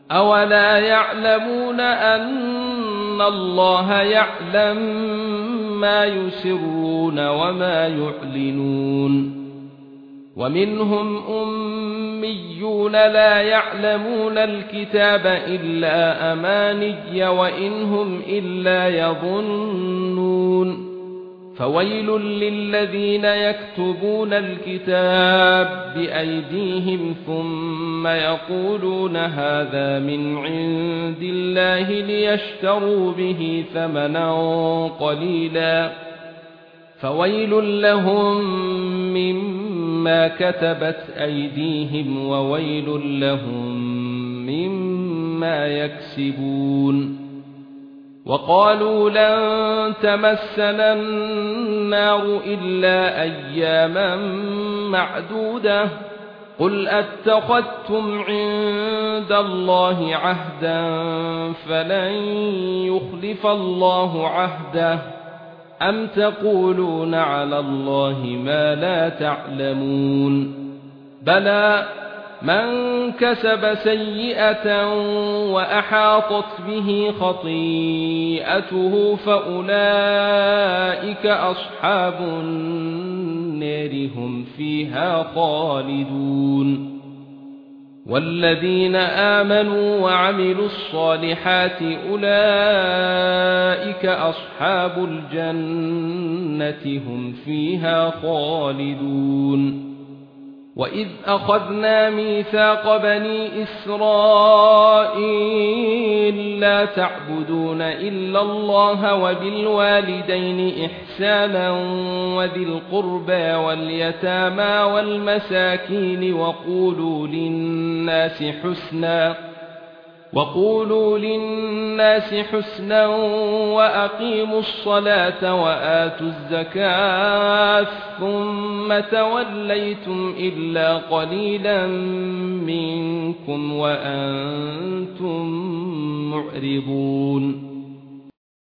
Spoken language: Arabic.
أولا يعلمون أن الله يعلم ما يسرون وما يعلنون ومنهم أميون لا يعلمون الكتاب إلا أماني وإنهم إلا يظنون فويل للذين يكتبون الكتاب بأيديهم ثم يقولون هذا من عند الله ليشتروا به ثمنا قليلا فويل لهم مما كتبت أيديهم وويل لهم مما يكسبون وقالوا لن تمسنا النار إلا أياما معدودة قل أتخذتم عند الله عهدا فلن يخلف الله عهده أم تقولون على الله ما لا تعلمون بلى من كسب سيئة وأحاطت به خطيئته فأولئك أصحاب النار هم فيها خالدون والذين آمنوا وعملوا الصالحات أولئك أصحاب الجنة هم فيها خالدون وإذ أخذنا ميثاق بني إسرائيل لا تعبدون إلا الله وبالوالدين إحسانا وذي القربى واليتامى والمساكين وقولوا للناس حسنا وأقيموا الصلاة وآتوا الزكاة ثم توليتم إلا قليلا منكم وأنتم معرضون